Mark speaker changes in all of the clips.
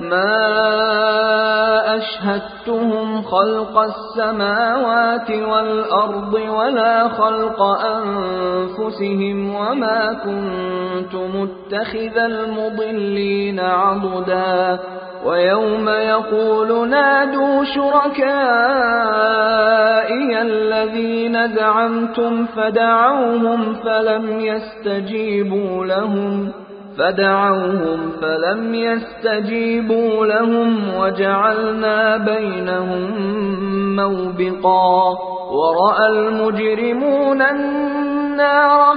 Speaker 1: مَا أَشْهَدتُّهُمْ خَلْقَ السَّمَاوَاتِ وَالْأَرْضِ وَلَا خَلْقَ أَنفُسِهِمْ وَمَا كُنتُ مُتَّخِذَ الْمُضِلِّينَ عَضُدًا وَيَوْمَ يَقُولُ نَادُوا شُرَكَائِيَ الَّذِينَ زَعَمْتُمْ فَدَعَوْهُمْ فَلَمْ يَسْتَجِيبُوا لَهُمْ وَجَعَلْنَا بَيْنَهُم مَّوْبِقًا وَرَأَى الْمُجْرِمُونَ النَّارَ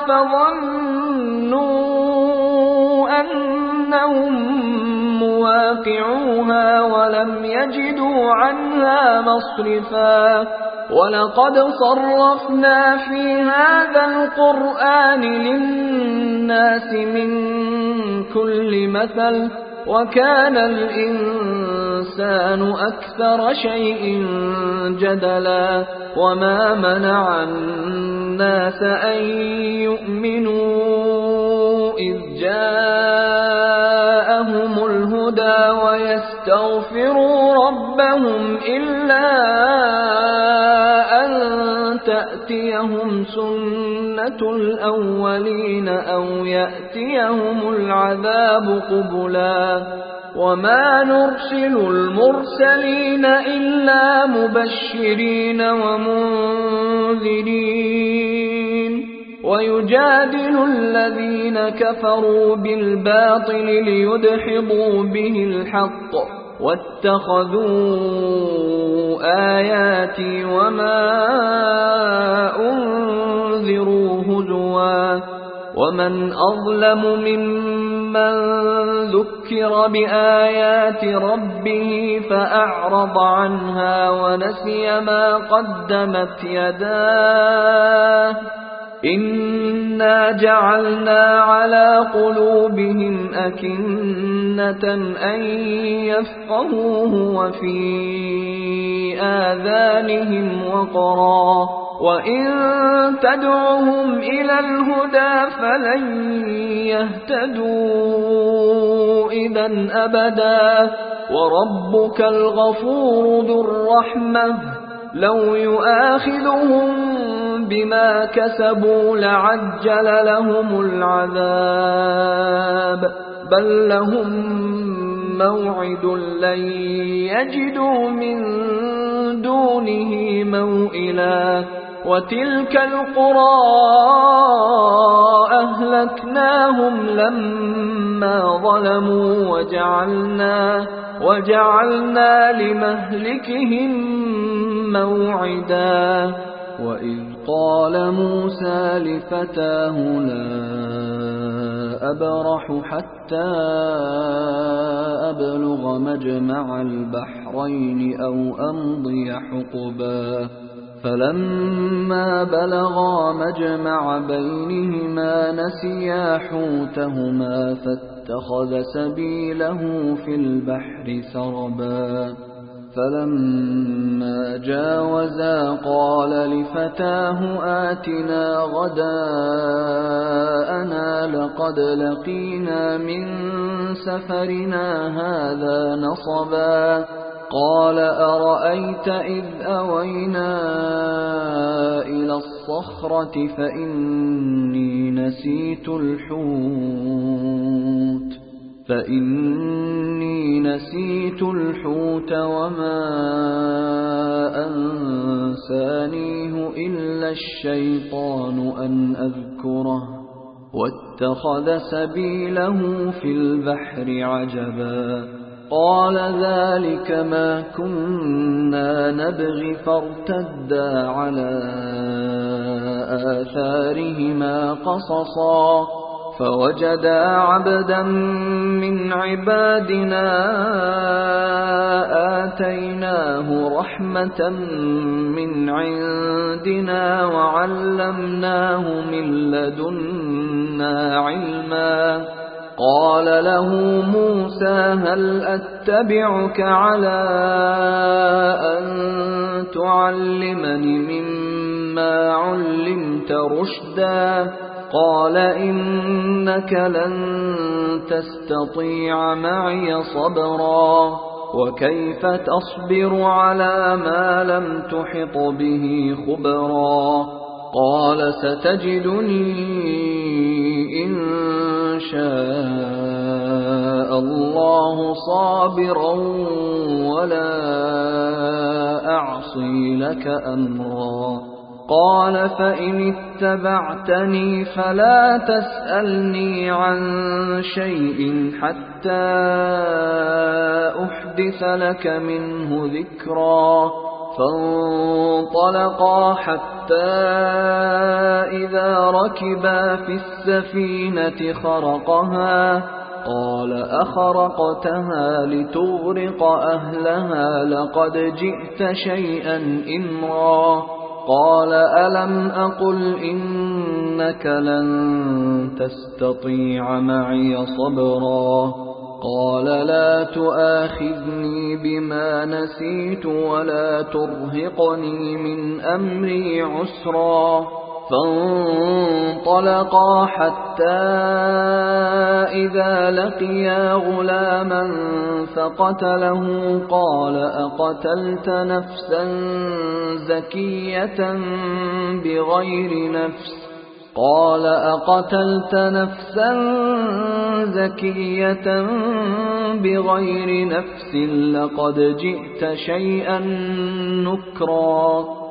Speaker 1: فَظَنُّوا أَنَّهُم مُّوَاقِعُوهَا وَلَمْ يَجِدُوا عَنْهَا مَصْرِفًا وَلَقَدْ صَرَّفْنَا فِي هَذَا الْقُرْآنِ لِلنَّاسِ مِنْ كُلِّ مَثَلٍ وَكَانَ الْإِنسَانُ أَكْثَرَ شَيْءٍ جَدَلًا وَمَا مَنَعَ النَّاسَ أَن يُؤْمِنُوا إِذْ جَاءَهُمُ الْهُدَىٰ وَيَسْتَغْفِرُوا رَبَّهُمْ إِلَّا أَن تَأْتِيَهُمْ سُنَّةُ الْأَوَّلِينَ أَوْ يَأْتِيَهُمُ الْعَذَابُ قُبُلًا وَمَا نُرْسِلُ الْمُرْسَلِينَ إِلَّا مُبَشِّرِينَ وَمُنذِرِينَ وَيُجَادِلُ الَّذِينَ كَفَرُوا بِالْبَاطِلِ لِيُدْحِضُوا بِهِ الْحَقَّ وَاتَّخَذُوا آيَاتِي وَمَا أُنذِرُوا هُزُوًا وَمَنْ أَظْلَمُ مِمَّن ذُكِّرَ بِآيَاتِ رَبِّهِ فَأَعْرَضَ عَنْهَا وَنَسِيَ مَا قَدَّمَتْ يَدَاهُ إِنَّا جَعَلْنَا عَلَى قُلُوبِهِمْ أَكِنَّةً أَن يَفْقَهُوهُ وَفِي آذَانِهِمْ وَقْرًا وَإِن تَدْعُهُمْ إِلَى الْهُدَىٰ فَلَن يَهْتَدُوا إِذًا أَبَدًا وَرَبُّكَ الْغَفُورُ ذُو الرَّحْمَةِ لَوْ يُؤَاخِذُهُم بِمَا كَسَبُوا لَعَجَّلَ لَهُمُ الْعَذَابَ بَل لَّهُم مَّوْعِدٌ لَّن يَجِدُوا مِن دُونِهِ مَوْئِلًا وَتِلْكَ الْقُرَىٰ أَهْلَكْنَاهُمْ لَمَّا ظَلَمُوا وَجَعَلْنَا لِمَهْلِكِهِم مَّوْعِدًا وَإِذْ قَالَ مُوسَىٰ لِفَتَاهُ لَا أَبْرَحُ حَتَّىٰ أَبْلُغَ مَجْمَعَ الْبَحْرَيْنِ أَوْ أَمْضِيَ حُقُبًا فَلَمَّا بَلَغَا مَجْمَعَ بَيْنِهِمَا نَسِيَا حُوتَهُمَا فَاتَّخَذَ سَبِيلَهُ فِي الْبَحْرِ سَرَبًا فَلَمَّا جَاوَزَا قَالَ لِفَتَاهُ آتِنَا غَدَاءَنَا لَقَدْ لَقِينَا مِن سَفَرِنَا هَٰذَا نَصَبًا قَالَ أَرَأَيْتَ إِذْ أَوَيْنَا إِلَى الصَّخْرَةِ فَإِنِّي نَسِيتُ الْحُوتَ وَمَا أَنسَانِيهُ إِلَّا الشَّيْطَانُ أَنْ أَذْكُرَهُ وَاتَّخَذَ سَبِيلَهُ فِي الْبَحْرِ عَجَبًا قَالَ ذَلِكَ مَا كُنَّا نَبْغِ فَارْتَدَّا عَلَىٰ آثَارِهِمَا قَصَصًا فَوَجَدَا عَبْدًا مِّنْ عِبَادِنَا آتَيْنَاهُ رَحْمَةً مِّنْ عِندِنَا وَعَلَّمْنَاهُ مِن لَّدُنَّا عِلْمًا قَالَ لَهُ مُوسَىٰ هَلْ أَتَّبِعُكَ عَلَىٰ أَن تُعَلِّمَنِ مِمَّا عُلِّمْتَ رُشْدًا قال إنك لن تستطيع معي صبرا وكيف تصبر على ما لم تحط به خبرا قال ستجدني إن شاء الله صابرا ولا أعصي لك أمرا قال فإن اتبعتني فلا تسألني عن شيء حتى أحدث لك منه ذكرا فانطلقا حتى إذا ركبا في السفينة خرقها قال أخرقتها لتغرق أهلها لقد جئت شيئا إمرا قال ألم أقل إنك لن تستطيع معي صبرا قال لا تؤاخذني بما نسيت ولا ترهقني من أمري عسرا فانطلقا حتى إذا لقيا غلاما فقتله قال أقتلت نفسا زكية بغير نفس قال أقتلت نفسا زكية بغير نفس لقد جئت شيئا نكرا